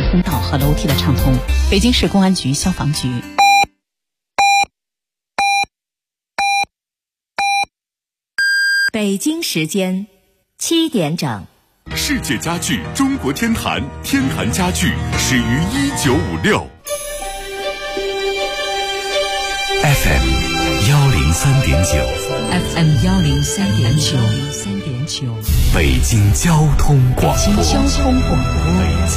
通道和楼梯的畅通。北京市公安局消防局。 北京时间7点整。 世界家具中国天坛，天坛家具始于1956。FM 103.9，FM 103.9， 北京交通广播， 北京交通广播，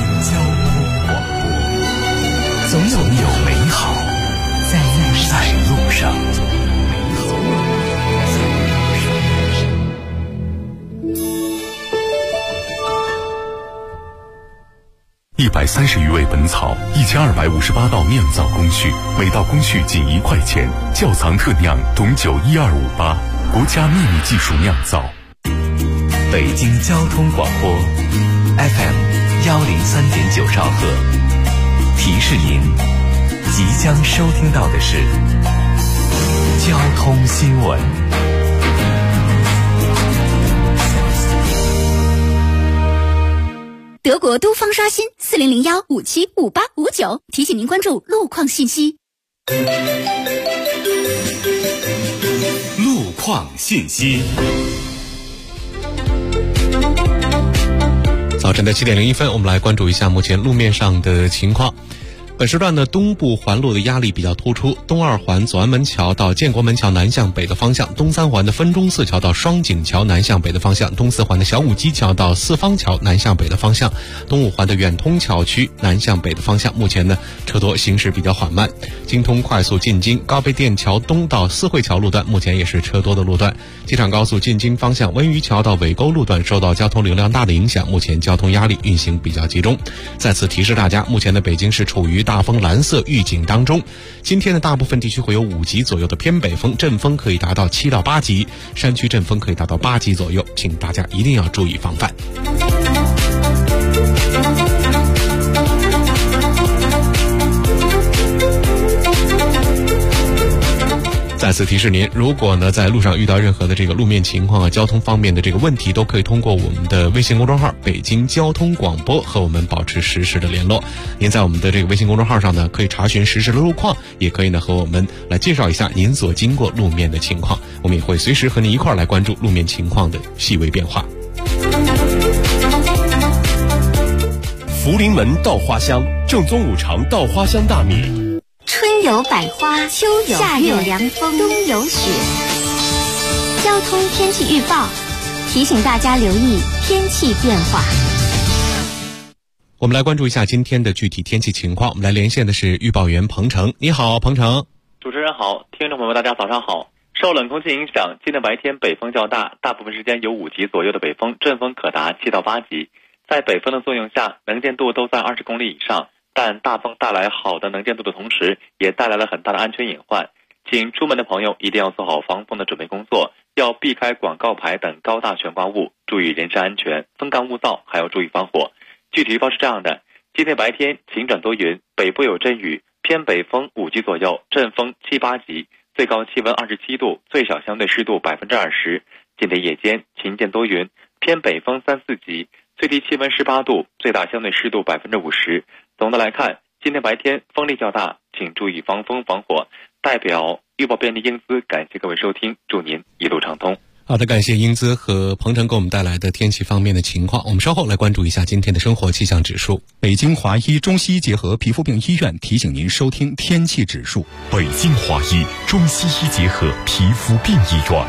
总有美好在路上。130余味本草，1258道酿造工序，每道工序仅1块钱。窖藏特酿董酒12588，国家秘密技术酿造。 北京交通广播 FM 103.9兆赫，提示您即将收听到的是交通新闻。 德国都方刷新4001575859，提醒您关注路况信息。 路况信息。 早晨的7点01分，我们来关注一下目前路面上的情况。本时段的东部环路的压力比较突出，东二环左安门桥到建国门桥南向北的方向，东三环的分钟寺桥到双井桥南向北的方向，东四环的小武基桥到四方桥南向北的方向，东五环的远通桥区南向北的方向，目前呢车多，行驶比较缓慢。京通快速进京高碑店桥东到四惠桥路段目前也是车多的路段。机场高速进京方向温榆桥到尾沟路段受到交通流量大的影响，目前交通压力运行比较集中。再次提示大家，目前的北京市处于大风蓝色预警当中，今天的大部分地区会有5级左右的偏北风，阵风可以达到7到8级，山区阵风可以达到8级左右，请大家一定要注意防范。再次提示您，如果呢在路上遇到任何的这个路面情况交通方面的这个问题，都可以通过我们的微信公众号北京交通广播和我们保持实时的联络。您在我们的这个微信公众号上呢，可以查询实时的路况，也可以呢和我们来介绍一下您所经过路面的情况，我们也会随时和您一块来关注路面情况的细微变化。 福临门稻花香，正宗五常稻花香大米。 春有百花，秋有夏有凉风，冬有雪。交通天气预报提醒大家留意天气变化。 我们来关注一下今天的具体天气情况。我们来连线的是预报员彭程。你好，彭程。 主持人好，听众朋友大家早上好。受冷空气影响，今天白天北风较大，大部分时间有5级左右的北风，阵风可达7到8级。在北风的作用下，能见度都在20公里以上。但大风带来好的能见度的同时，也带来了很大的安全隐患。请出门的朋友一定要做好防风的准备工作，要避开广告牌等高大悬挂物，注意人身安全，风干物燥，还要注意防火。具体预报是这样的：今天白天晴转多云，北部有阵雨，偏北风5级左右，阵风7、8级，最高气温27度，最小相对湿度20%。今天夜间晴间多云，偏北风3、4级，最低气温18度，最大相对湿度50%。总的来看，今天白天风力较大，请注意防风防火。代表预报便利英姿感谢各位收听，祝您一路畅通。 好的，感谢英姿和彭程给我们带来的天气方面的情况。我们稍后来关注一下今天的生活气象指数。 北京华医中西医结合皮肤病医院提醒您收听天气指数。 北京华医中西医结合皮肤病医院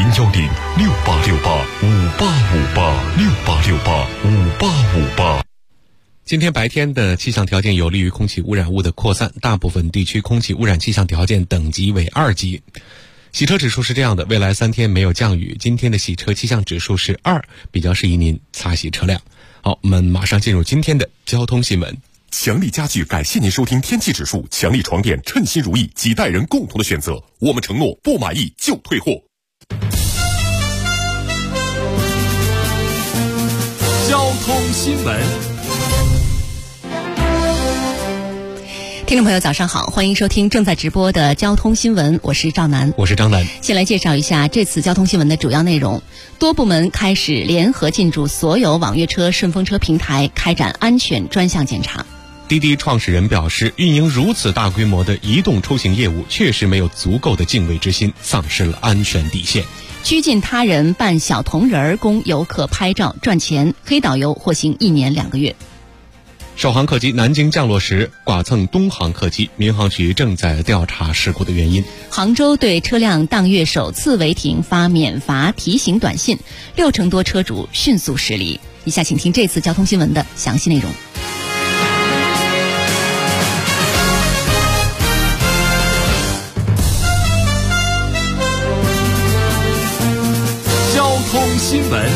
，0106868585858，68685858。 今天白天的气象条件有利于空气污染物的扩散，大部分地区空气污染气象条件等级为2级。洗车指数是这样的，未来3天没有降雨，今天的洗车气象指数是2，比较适宜您擦洗车辆。好，我们马上进入今天的交通新闻。 强力家具感谢您收听天气指数，强力床垫称心如意，几代人共同的选择，我们承诺不满意就退货。 交通新闻。 听众朋友早上好，欢迎收听正在直播的交通新闻，我是赵楠， 我是张楠。 先来介绍一下这次交通新闻的主要内容。多部门开始联合进驻所有网约车、顺风车平台，开展安全专项检查。 滴滴创始人表示，运营如此大规模的移动出行业务，确实没有足够的敬畏之心，丧失了安全底线。 拘禁他人扮小铜人儿供游客拍照赚钱，黑导游获刑1年2个月。 首航客机南京降落时剐蹭东航客机，民航局正在调查事故的原因。 杭州对车辆当月首次违停发免罚提醒短信，60%多车主迅速驶离。以下请听这次交通新闻的详细内容。 交通新闻，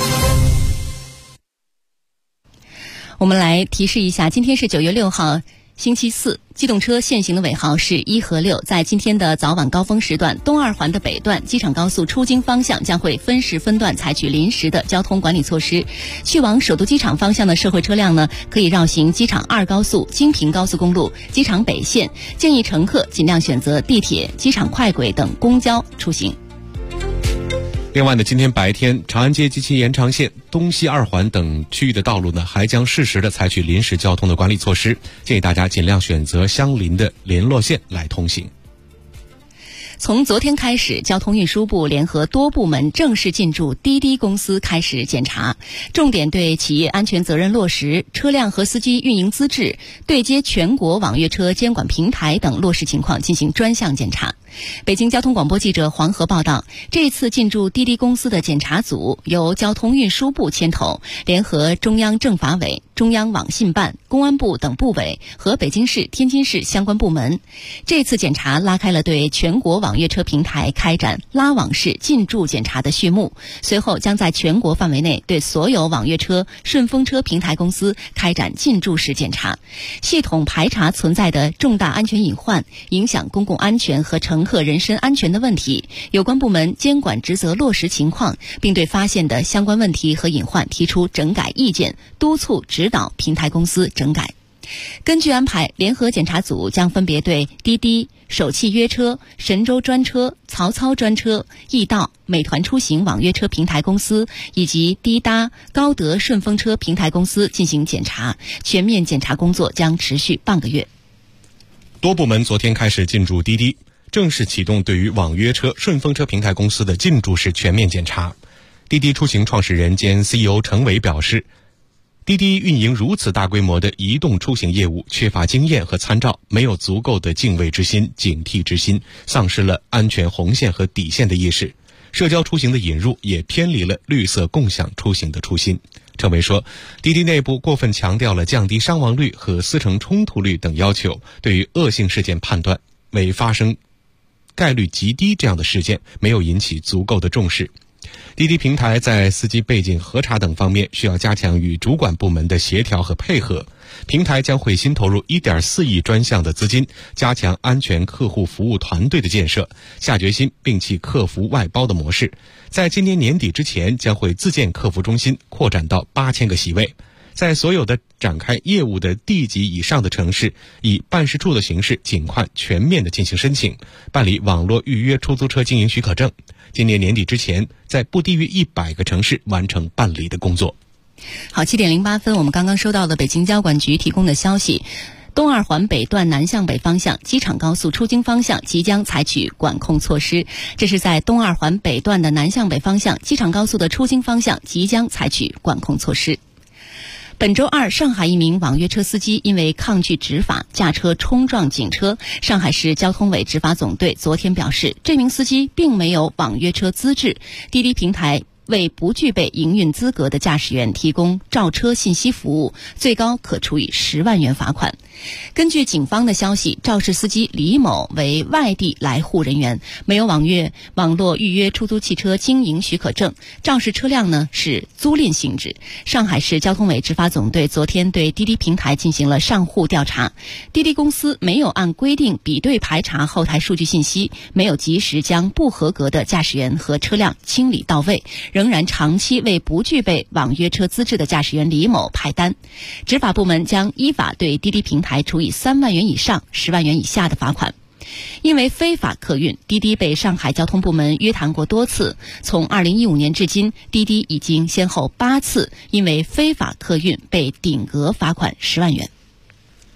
我们来提示一下，今天是9月6号星期四，机动车限行的尾号是1和6。在今天的早晚高峰时段，东二环的北段机场高速出京方向将会分时分段采取临时的交通管理措施。去往首都机场方向的社会车辆呢，可以绕行机场2高速、京平高速公路、机场北线，建议乘客尽量选择地铁、机场快轨等公交出行。 另外呢，今天白天长安街及其延长线、东西2环等区域的道路呢，还将适时的采取临时交通的管理措施，建议大家尽量选择相邻的联络线来通行。 从昨天开始，交通运输部联合多部门正式进驻滴滴公司开始检查，重点对企业安全责任落实、车辆和司机运营资质、对接全国网约车监管平台等落实情况进行专项检查。北京交通广播记者黄河报道，这次进驻滴滴公司的检查组由交通运输部牵头，联合中央政法委、中央网信办、公安部等部委和北京市、天津市相关部门。这次检查拉开了对全国网约车平台开展拉网式进驻检查的序幕，随后将在全国范围内对所有网约车、顺风车平台公司开展进驻式检查，系统排查存在的重大安全隐患、影响公共安全和乘客人身安全的问题，有关部门监管职责落实情况，并对发现的相关问题和隐患提出整改意见，督促指导平台公司整改。根据安排，联合检查组将分别对滴滴、首汽约车、神州专车、曹操专车、易到、美团出行网约车平台公司以及滴答、高德顺风车平台公司进行检查，全面检查工作将持续半个月。 多部门昨天开始进驻滴滴，正式启动对于网约车、顺风车平台公司的进驻式全面检查。滴滴出行创始人兼 CEO 程伟表示，滴滴运营如此大规模的移动出行业务，缺乏经验和参照，没有足够的敬畏之心、警惕之心，丧失了安全红线和底线的意识。社交出行的引入也偏离了绿色共享出行的初心。程伟说，滴滴内部过分强调了降低伤亡率和司乘冲突率等要求，对于恶性事件判断为发生概率极低这样的事件没有引起足够的重视。滴滴平台在司机背景核查等方面需要加强与主管部门的协调和配合。平台将会新投入1.4亿专项的资金，加强安全客户服务团队的建设，下决心摒弃客服外包的模式。在今年年底之前，将会自建客服中心，扩展到8000个席位。在所有的展开业务的地级以上的城市，以办事处的形式尽快全面的进行申请，办理网络预约出租车经营许可证。今年年底之前，在不低于100个城市完成办理的工作。 好，7点08分，我们刚刚收到的北京交管局提供的消息，东二环北段南向北方向机场高速出京方向即将采取管控措施。这是在东二环北段的南向北方向机场高速的出京方向即将采取管控措施。本周二，上海一名网约车司机因为抗拒执法，驾车冲撞警车。上海市交通委执法总队昨天表示，这名司机并没有网约车资质，滴滴平台为不具备营运资格的驾驶员提供照车信息服务，最高可处以10万元罚款。根据警方的消息，肇事司机李某为外地来沪人员，没有网络预约出租汽车经营许可证，肇事车辆呢是租赁性质。上海市交通委执法总队昨天对滴滴平台进行了上户调查，滴滴公司没有按规定比对排查后台数据信息，没有及时将不合格的驾驶员和车辆清理到位，仍然长期为不具备网约车资质的驾驶员李某派单。执法部门将依法对滴滴平台处以3万元以上10万元以下的罚款。因为非法客运，滴滴被上海交通部门约谈过多次。从2015年至今，滴滴已经先后8次因为非法客运被顶额罚款10万元。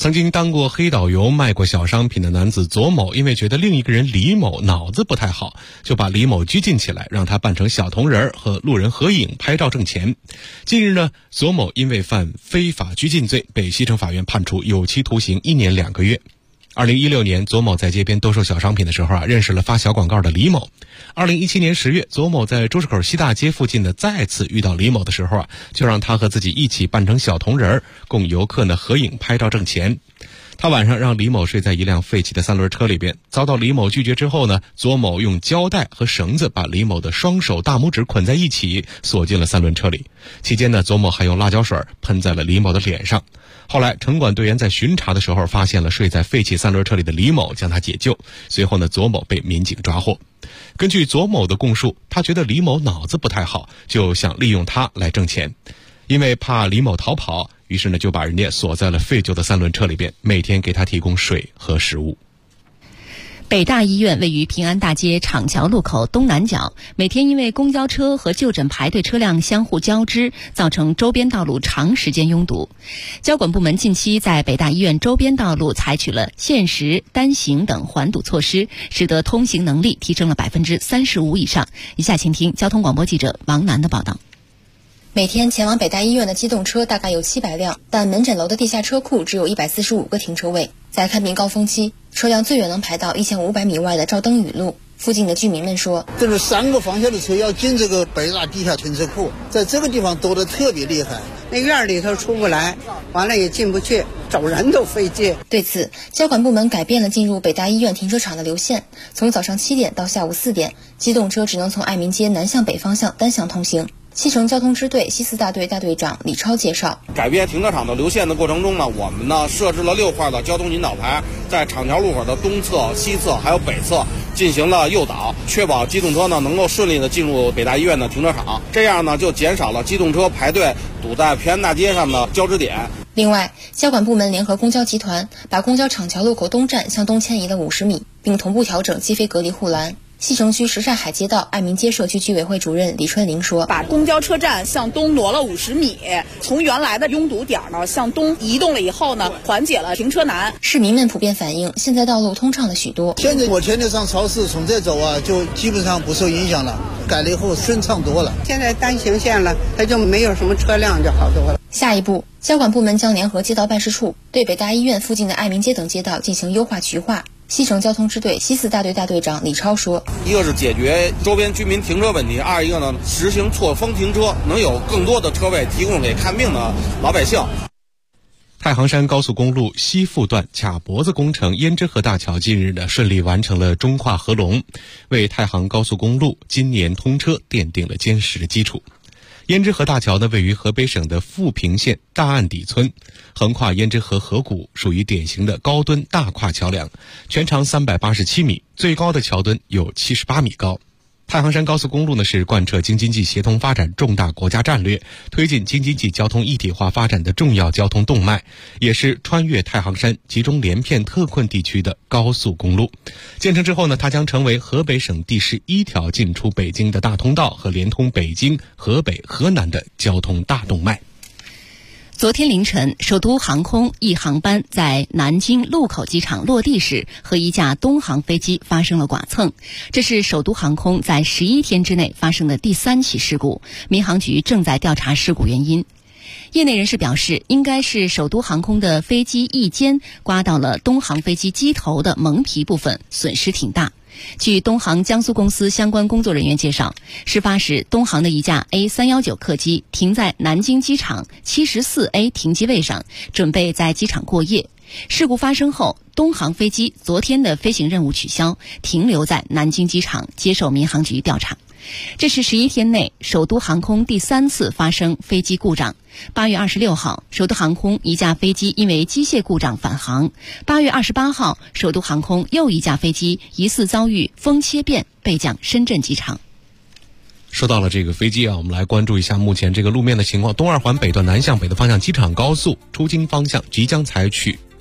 曾经当过黑导游、卖过小商品的男子左某，因为觉得另一个人李某脑子不太好，就把李某拘禁起来，让他扮成小铜人和路人合影拍照挣钱。近日呢，左某因为犯非法拘禁罪，被西城法院判处有期徒刑1年2个月。2016年，左某在街边兜售小商品的时候认识了发小广告的李某。2017年10月，左某在朱市口西大街附近再次遇到李某的时候就让他和自己一起扮成小铜人，供游客合影拍照挣钱。他晚上让李某睡在一辆废弃的3轮车里边，遭到李某拒绝之后呢，左某用胶带和绳子把李某的双手大拇指捆在一起，锁进了3轮车里。期间呢，左某还用辣椒水喷在了李某的脸上。后来城管队员在巡查的时候发现了睡在废弃3轮车里的李某，将他解救。随后呢，左某被民警抓获。根据左某的供述，他觉得李某脑子不太好，就想利用他来挣钱。因为怕李某逃跑，于是呢就把人家锁在了废旧的3轮车里边，每天给他提供水和食物。 北大医院位于平安大街厂桥路口东南角，每天因为公交车和就诊排队车辆相互交织，造成周边道路长时间拥堵。交管部门近期在北大医院周边道路采取了限时、单行等缓堵措施，使得通行能力提升了35%以上。以下请听交通广播记者王楠的报道。 每天前往北大医院的机动车大概有700辆，但门诊楼的地下车库只有145个停车位。在看病高峰期，车辆最远能排到1500米外的赵登禹路。附近的居民们说， 这是3个方向的车要进这个北大地下停车库，在这个地方堵得特别厉害， 那院里头出不来，完了也进不去，找人都费劲。 对此，交管部门改变了进入北大医院停车场的流线，从早上7点到下午4点，机动车只能从爱民街南向北方向单向通行。西城交通支队西4大队大队长李超介绍， 改变停车场的流线的过程中呢，我们呢设置了6块的交通引导牌，在厂桥路口的东侧、西侧还有北侧进行了诱导，确保机动车呢能够顺利的进入北大医院的停车场，这样呢就减少了机动车排队堵在平安大街上的交织点。 另外，交管部门联合公交集团把公交厂桥路口东站向东迁移了50米，并同步调整机非隔离护栏。西城区什刹海街道爱民街社区居委会主任李春玲说， 把公交车站向东挪了50米，从原来的拥堵点呢向东移动了以后呢，缓解了停车难。 市民们普遍反映，现在道路通畅了许多。 现在我天天上超市，从这走就基本上不受影响了，改了以后顺畅多了。 现在单行线了，它就没有什么车辆，就好多了。 下一步，交管部门将联合街道办事处对北大医院附近的爱民街等街道进行优化渠化。西城交通支队西4大队大队长李超说， 一个是解决周边居民停车问题，二一个呢实行错峰停车，能有更多的车位提供给看病的老百姓。 太行山高速公路西附段卡脖子工程胭脂河大桥近日呢顺利完成了中跨合龙，为太行高速公路今年通车奠定了坚实的基础。胭脂河大桥呢位于河北省的富平县大岸底村，横跨胭脂河河谷，属于典型的高墩大跨桥梁，全长387米，最高的桥墩有78米高。太行山高速公路呢是贯彻京津冀协同发展重大国家战略，推进京津冀交通一体化发展的重要交通动脉，也是穿越太行山集中连片特困地区的高速公路。建成之后呢，它将成为河北省第11条进出北京的大通道和连通北京、河北、河南的交通大动脉。 昨天凌晨，首都航空一航班在南京禄口机场落地时和一架东航飞机发生了剐蹭，这是首都航空在11天之内发生的第3起事故，民航局正在调查事故原因。业内人士表示，应该是首都航空的飞机翼尖刮到了东航飞机机头的蒙皮部分，损失挺大。据东航江苏公司相关工作人员介绍，事发时东航的一架 A319 客机停在南京机场 74A 停机位上，准备在机场过夜。事故发生后，东航飞机昨天的飞行任务取消，停留在南京机场接受民航局调查。这是11天内首都航空第3次发生飞机故障。8月26号，首都航空一架飞机因为机械故障返航。8月28号，首都航空又一架飞机疑似遭遇风切变，备降深圳机场。 说到了这个飞机我们来关注一下目前这个路面的情况。东二环北段南向北的方向机场高速出京方向即将采取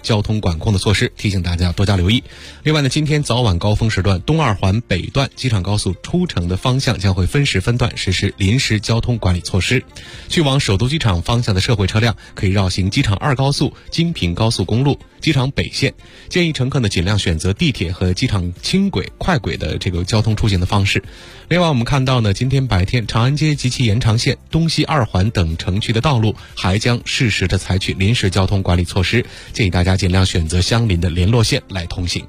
交通管控的措施，提醒大家多加留意。另外呢，今天早晚高峰时段，东二环北段机场高速出城的方向将会分时分段实施临时交通管理措施。去往首都机场方向的社会车辆可以绕行机场2高速、京平高速公路、机场北线。建议乘客呢尽量选择地铁和机场轻轨、快轨的这个交通出行的方式。另外，我们看到呢，今天白天长安街及其延长线、东西2环等城区的道路还将适时的采取临时交通管理措施，建议大家尽量选择相邻的联络线来通行。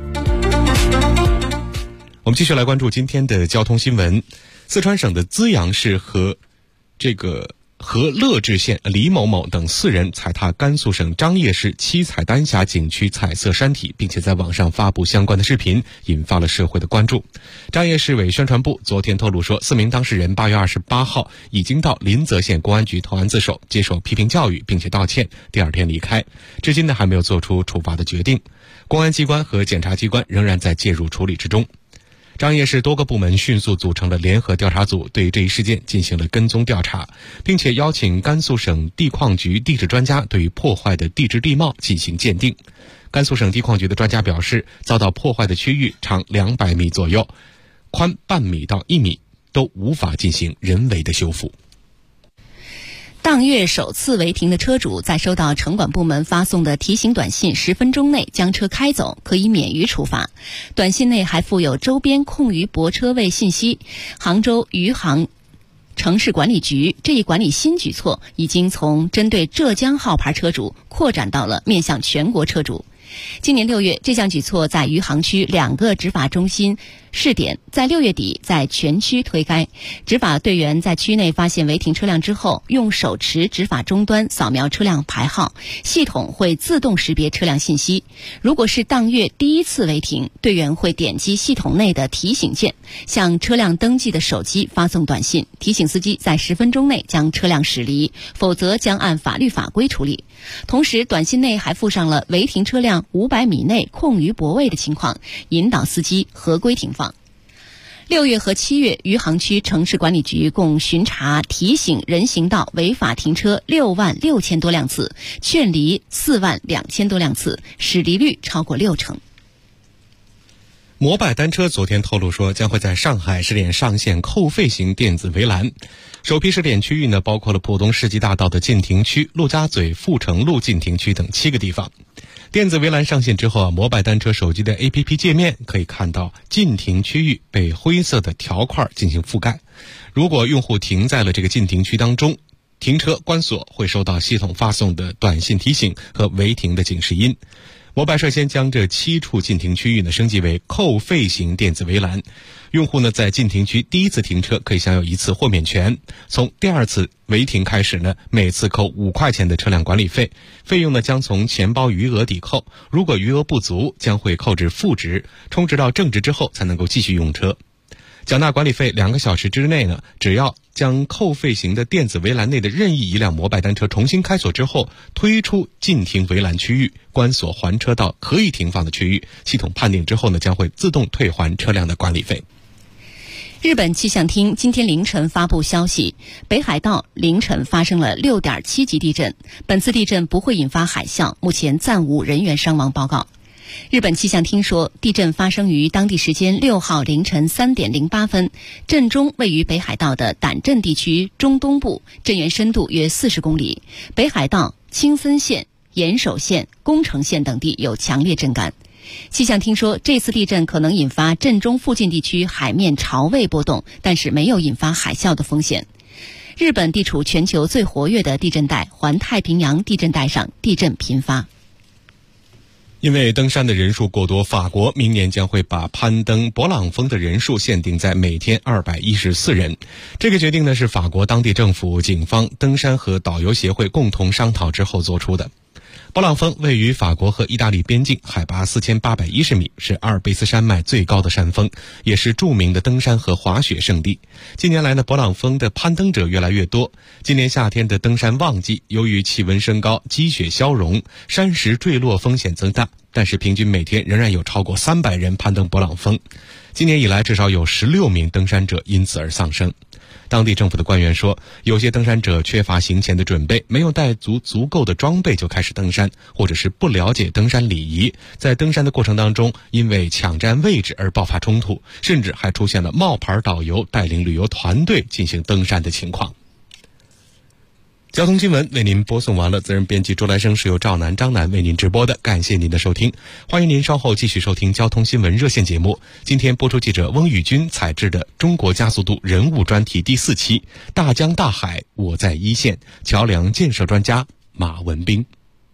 我们继续来关注今天的交通新闻。四川省的资阳市和乐至县李某某等4人踩踏甘肃省张掖市七彩丹霞景区彩色山体，并且在网上发布相关的视频，引发了社会的关注。张掖市委宣传部昨天透露说，4名当事人8月28号已经到临泽县公安局投案自首，接受批评教育并且道歉，第2天离开，至今呢还没有做出处罚的决定。公安机关和检察机关仍然在介入处理之中。张掖市多个部门迅速组成了联合调查组，对这一事件进行了跟踪调查，并且邀请甘肃省地矿局地质专家对于破坏的地质地貌进行鉴定。甘肃省地矿局的专家表示，遭到破坏的区域长200米左右，宽半米到1米，都无法进行人为的修复。 当月首次违停的车主在收到城管部门发送的提醒短信10分钟内将车开走，可以免于处罚。短信内还附有周边空余泊车位信息。杭州余杭城市管理局这一管理新举措已经从针对浙江号牌车主扩展到了面向全国车主。今年6月，这项举措在余杭区2个执法中心试点，在6月底在全区推开。执法队员在区内发现违停车辆之后，用手持执法终端扫描车辆牌号，系统会自动识别车辆信息。如果是当月第1次违停，队员会点击系统内的提醒键，向车辆登记的手机发送短信，提醒司机在10分钟内将车辆驶离，否则将按法律法规处理。同时，短信内还附上了违停车辆500米内空余泊位的情况，引导司机合规停放。6月和7月，余杭区城市管理局共巡查提醒人行道违法停车66000多辆次，劝离42000多辆次，驶离率超过60%。 摩拜单车昨天透露说，将会在上海试点上线扣费型电子围栏。首批试点区域呢，包括了浦东世纪大道的禁停区、陆家嘴阜成路禁停区等7个地方。电子围栏上线之后摩拜单车手机的 APP 界面可以看到禁停区域被灰色的条块进行覆盖。如果用户停在了这个禁停区当中，停车关锁会收到系统发送的短信提醒和违停的警示音。摩拜率先将这7处禁停区域呢升级为扣费型电子围栏，用户呢在禁停区第1次停车可以享有1次豁免权，从第2次违停开始呢，每次扣5块钱的车辆管理费，费用呢将从钱包余额抵扣，如果余额不足将会扣至负值，充值到正值之后才能够继续用车。缴纳管理费2个小时之内呢，只要将扣费型的电子围栏内的任意一辆摩拜单车重新开锁之后，推出禁停围栏区域，关锁还车到可以停放的区域，系统判定之后呢，将会自动退还车辆的管理费。 日本气象厅今天凌晨发布消息，北海道凌晨发生了6.7级地震，本次地震不会引发海啸，目前暂无人员伤亡报告。日本气象厅说，地震发生于当地时间6号凌晨3点08分，震中位于北海道的胆震地区中东部，震源深度约40公里。北海道、青森县、岩手县、宫城县等地有强烈震感。气象厅说，这次地震可能引发震中附近地区海面潮位波动，但是没有引发海啸的风险。日本地处全球最活跃的地震带环太平洋地震带上，地震频发。 因为登山的人数过多，法国明年将会把攀登勃朗峰的人数限定在每天214人。这个决定呢是法国当地政府、警方、登山和导游协会共同商讨之后做出的。勃朗峰位于法国和意大利边境，海拔4810米，是阿尔卑斯山脉最高的山峰，也是著名的登山和滑雪胜地。近年来呢，勃朗峰的攀登者越来越多。今年夏天的登山旺季，由于气温升高、积雪消融，山石坠落风险增大，但是平均每天仍然有超过300人攀登勃朗峰。今年以来，至少有16名登山者因此而丧生。 当地政府的官员说，有些登山者缺乏行前的准备，没有带足够的装备就开始登山，或者是不了解登山礼仪，在登山的过程当中因为抢占位置而爆发冲突，甚至还出现了冒牌导游带领旅游团队进行登山的情况。交通新闻为您播送完了，责任编辑周来生是由赵楠、张楠为您直播的，感谢您的收听，欢迎您稍后继续收听交通新闻热线节目。今天播出记者翁宇军采制的中国加速度人物专题第4期，大江大海我在一线，桥梁建设专家马文斌。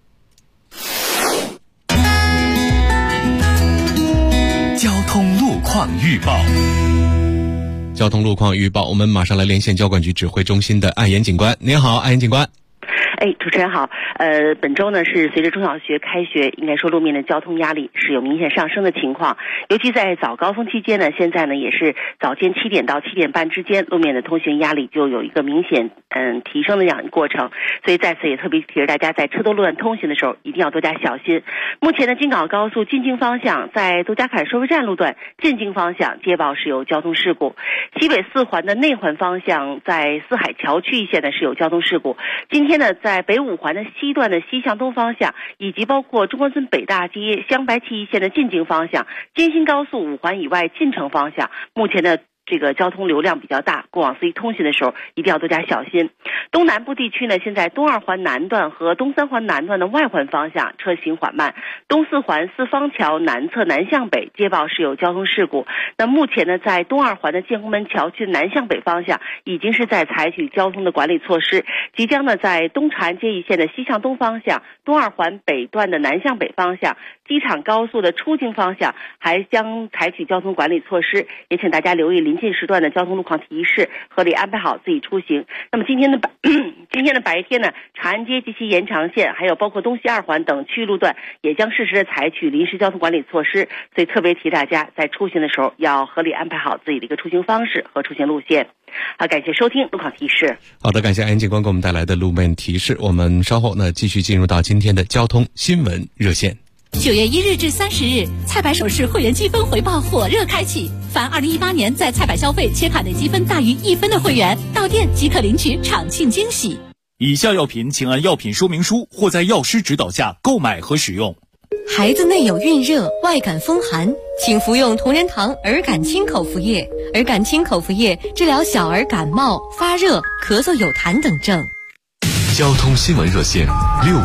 交通路况预报。 交通路况预报，我们马上来连线交管局指挥中心的安岩警官。您好，安岩警官。 主持人好。本周呢是随着中小学开学，应该说路面的交通压力是有明显上升的情况，尤其在早高峰期间呢，现在呢也是早间7点到7点半之间，路面的通行压力就有一个明显提升的这样一个过程，所以在此也特别提示大家，在车多路段通行的时候一定要多加小心。目前的京港高速进京方向在杜家坎收费站路段进京方向接报是有交通事故，西北4环的内环方向在四海桥区一线呢是有交通事故。今天呢在北5环的西段的西向东方向，以及包括中关村北大街湘白旗一线的进京方向，京新高速5环以外进城方向，目前的这个交通流量比较大，过往司机通行的时候一定要多加小心。东南部地区呢，现在东2环南段和东3环南段的外环方向车行缓慢，东4环四方桥南侧南向北接报是有交通事故。那目前呢，在东2环的建宏门桥区南向北方向已经是在采取交通的管理措施，即将呢在东长安街一线的西向东方向、东2环北段的南向北方向、机场高速的出京方向还将采取交通管理措施，也请大家留意临近时段的交通路况提示，合理安排好自己出行。那么今天的白天呢，长安街及其延长线还有包括东西2环等区域路段也将适时的采取临时交通管理措施，所以特别提大家在出行的时候要合理安排好自己的一个出行方式和出行路线。好，感谢收听路况提示。 好的，感谢安警官给我们带来的路面提示。我们稍后呢继续进入到今天的交通新闻热线。 9月1日至30日，菜百首饰会员积分回报火热开启，凡2018年在菜百消费且卡内积分大于1分的会员，到店即可领取场庆惊喜。 以下药品请按药品说明书或在药师指导下购买和使用。 孩子内有孕热、外感风寒，请服用同仁堂儿感清口服液。儿感清口服液治疗小儿感冒、发热、咳嗽有痰等症。 交通新闻热线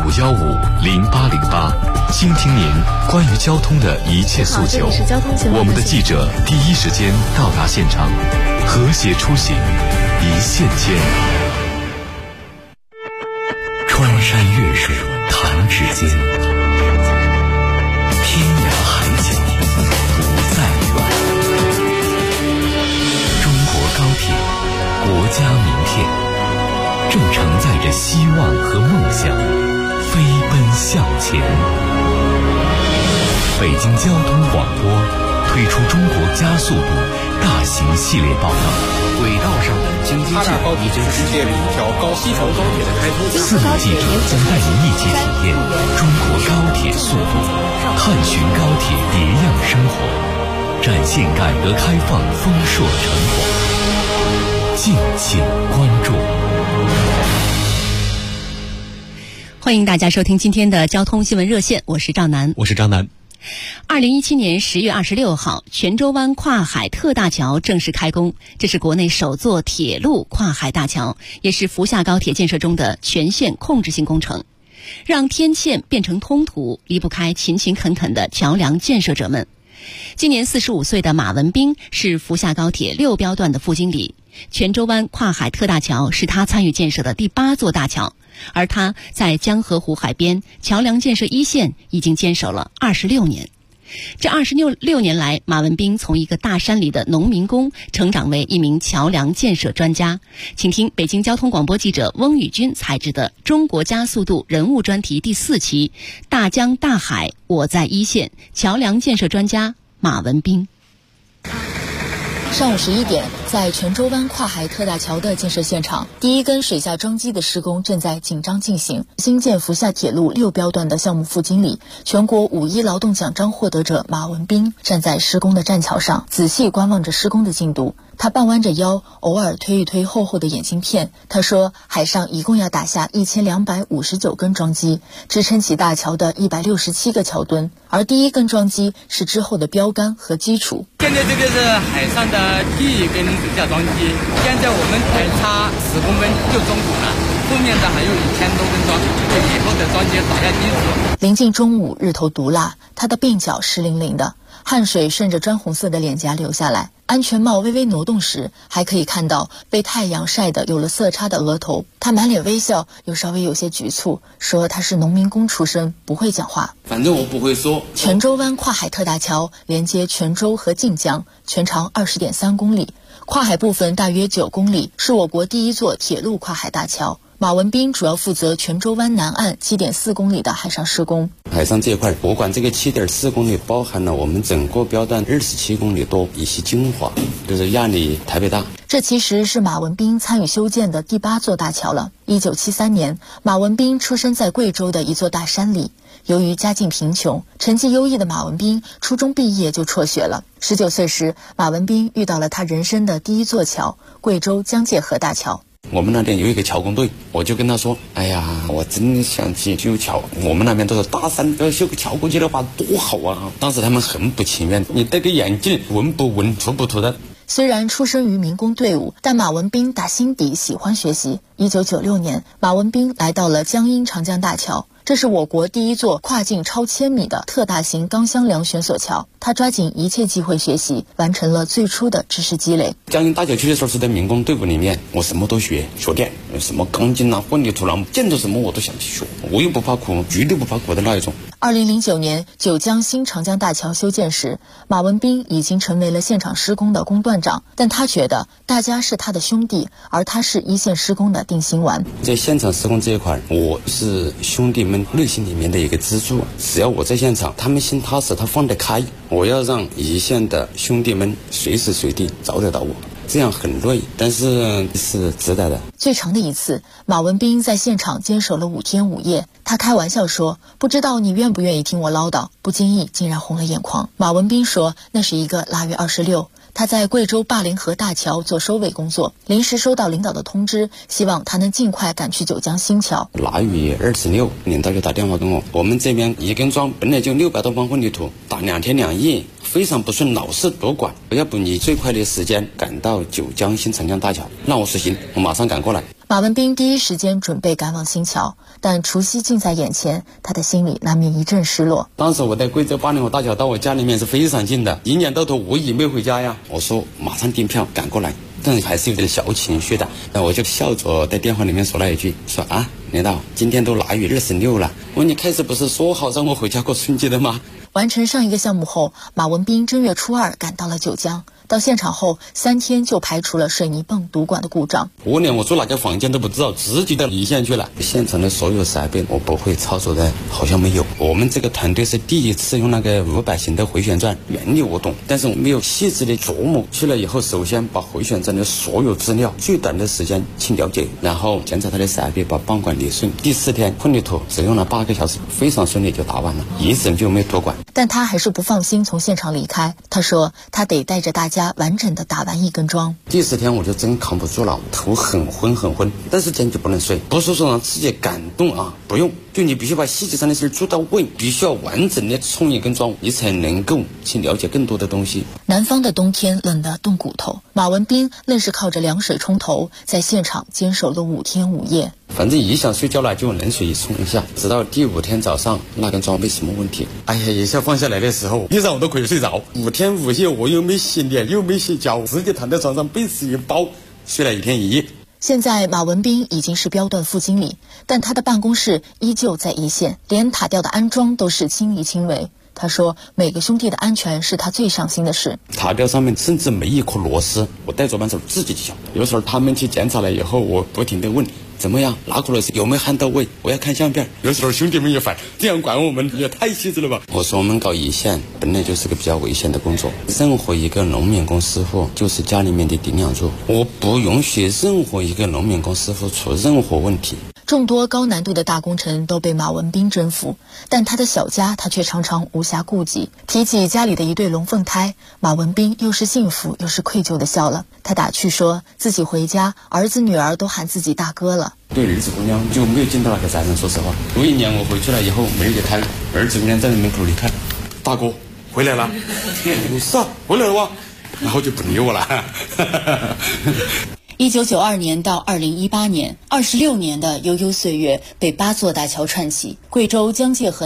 65150808，倾听您关于交通的一切诉求。我们的记者第一时间到达现场，和谐出行，一线牵。穿山越水弹指间，天涯海角不再远。中国高铁，国家名片，正承载着希望和梦想，飞奔向前。北京交通广播推出中国加速度大型系列报道，轨道上的经济建设已经实现了一条西长高铁的开通。4路记者将带您一起体验中国高铁速度，探寻高铁别样生活，展现改革开放丰硕成果。敬请关注。 欢迎大家收听今天的交通新闻热线，我是赵楠。 我是张楠。 2017年10月26号，泉州湾跨海特大桥正式开工，这是国内首座铁路跨海大桥，也是福厦高铁建设中的全线控制性工程。让天堑变成通途，离不开勤勤恳恳的桥梁建设者们。今年45岁的马文斌是福厦高铁6标段的副经理，泉州湾跨海特大桥是他参与建设的第8座大桥，而他在江河湖海边桥梁建设一线已经坚守了26年。这26年来，马文斌从一个大山里的农民工成长为一名桥梁建设专家。请听北京交通广播记者翁宇军采制的中国加速度人物专题第4期，大江大海我在一线，桥梁建设专家马文斌。 上午11点， 在泉州湾跨海特大桥的建设现场，第一根水下桩基的施工正在紧张进行。新建福厦铁路6标段的项目副经理、全国5·1劳动奖章获得者马文斌站在施工的栈桥上，仔细观望着施工的进度。他半弯着腰，偶尔推一推厚厚的眼镜片。他说，海上一共要打下1259根桩基，支撑起大桥的167个桥墩，而第一根桩基是之后的标杆和基础。 现在这个是海上的第一根水下桩基，现在我们还差10公分就中途了，后面的还有1000多根桩，对以后的桩基打下基础。 临近中午，日头毒辣，他的鬓角湿淋淋的，汗水顺着砖红色的脸颊流下来。安全帽微微挪动时，还可以看到被太阳晒得有了色差的额头。他满脸微笑，又稍微有些局促，说他是农民工出身，不会讲话。 反正我不会说。 泉州湾跨海特大桥连接泉州和晋江，全长20.3公里，跨海部分大约9公里，是我国第一座铁路跨海大桥。马文斌主要负责泉州湾南岸7.4公里的海上施工。 海上这一块，我管这个7.4公里包含了我们整个标段27公里多一些精华，就是压力特别大。 这其实是马文斌参与修建的第8座大桥了。1973年，马文斌出生在贵州的一座大山里。由于家境贫穷，成绩优异的马文斌初中毕业就辍学了。19岁时，马文斌遇到了他人生的第一座桥——贵州江界河大桥。 我们那边有一个桥工队，我就跟他说，哎呀，我真想去修桥，我们那边都是大山，要修个桥过去的话多好啊。当时他们很不情愿，你戴个眼镜文不文土不土的。 虽然出生于民工队伍，但马文斌打心底喜欢学习。1996年，马文斌来到了江阴长江大桥，这是我国第一座跨境超1000米的特大型钢箱梁悬索桥。他抓紧一切机会学习，完成了最初的知识积累。 江阴大桥区的时候是在民工队伍里面，我什么都学电，什么钢筋啊、混凝土啊，见到什么我都想去学，我又不怕苦，绝对不怕苦的那一种。 2009年九江新长江大桥修建时，马文斌已经成为了现场施工的工段长，但他觉得大家是他的兄弟，而他是一线施工的定心丸。 在现场施工这一块，我是兄弟们内心里面的一个支柱，只要我在现场，他们心踏实，他放得开。我要让一线的兄弟们随时随地找得到我，这样很累，但是是值得的。 最长的一次，马文斌在现场坚守了5天5夜。他开玩笑说，不知道你愿不愿意听我唠叨，不经意竟然红了眼眶。马文斌说，那是一个腊月26，他在贵州灞陵河大桥做收尾工作，临时收到领导的通知，希望他能尽快赶去九江新桥。 腊月26，领导就打电话跟我们这边一根桩本来就600多方混凝土，打2天2夜，非常不顺，老是多管，要不你最快的时间赶到九江新长江大桥。那我说行，我马上赶过来。 马文斌第一时间准备赶往新桥，但除夕近在眼前，他的心里难免一阵失落。 当时我在贵州灞陵河大桥到我家里面是非常近的，一年到头我也没回家呀。我说马上订票赶过来，但是还是有点小情绪的。那我就笑着在电话里面说了一句，说啊，领导，今天都腊月26了，我你开始不是说好让我回家过春节的吗？ 完成上一个项目后，马文斌正月初2赶到了九江。到现场后3天就排除了水泥泵堵管的故障。 我连我住哪个房间都不知道，直接到一线去了。现场的所有设备我不会操作的，好像没有。我们这个团队是第一次用那个500型的回旋钻，原理我懂，但是我没有细致的琢磨。去了以后，首先把回旋钻的所有资料最短的时间去了解，然后检查它的设备，把泵管理顺。第4天混凝土只用了8个小时，非常顺利就打完了，一直就没脱管。 但他还是不放心从现场离开，他说他得带着大家完整的打完一根桩。 第4天我就真扛不住了，头很昏，但是坚决不能睡，不是说让自己感动啊，不用，就你必须把细节上的事做到位，必须要完整的冲一根桩，你才能够去了解更多的东西。 南方的冬天冷得冻骨头，马文斌愣是靠着凉水冲头，在现场坚守了5天5夜。 反正一想睡觉了就冷水一冲一下，直到第5天早上那根桩没什么问题。哎呀，一下放下来的时候，一上午都可以睡着。5天5夜我又没洗脸又没洗脚，直接躺在床上被子一包，睡了1天1夜。 现在马文斌已经是标段副经理，但他的办公室依旧在一线，连塔吊的安装都是亲力亲为。他说每个兄弟的安全是他最上心的事。 塔吊上面甚至没一颗螺丝，我带着扳手自己去撬。有时候他们去检查了以后，我不停地问怎么样？拿过来有没有喊到位？我要看相片。有时候兄弟们也烦，这样管我们也太细致了吧？我说我们搞一线本来就是个比较危险的工作，任何一个农民工师傅就是家里面的顶梁柱，我不允许任何一个农民工师傅出任何问题。 众多高难度的大工程都被马文斌征服，但他的小家他却常常无暇顾及。提起家里的一对龙凤胎，马文斌又是幸福又是愧疚的笑了。他打趣说自己回家，儿子女儿都喊自己大哥了。 对儿子姑娘就没有尽到那个责任，说实话。有一年我回去了以后没有给看，儿子姑娘在门口里看，大哥回来了，有事回来了哇，然后就不理我了。 1992年到2018年，26年的悠悠岁月被8座大桥串起，贵州江界河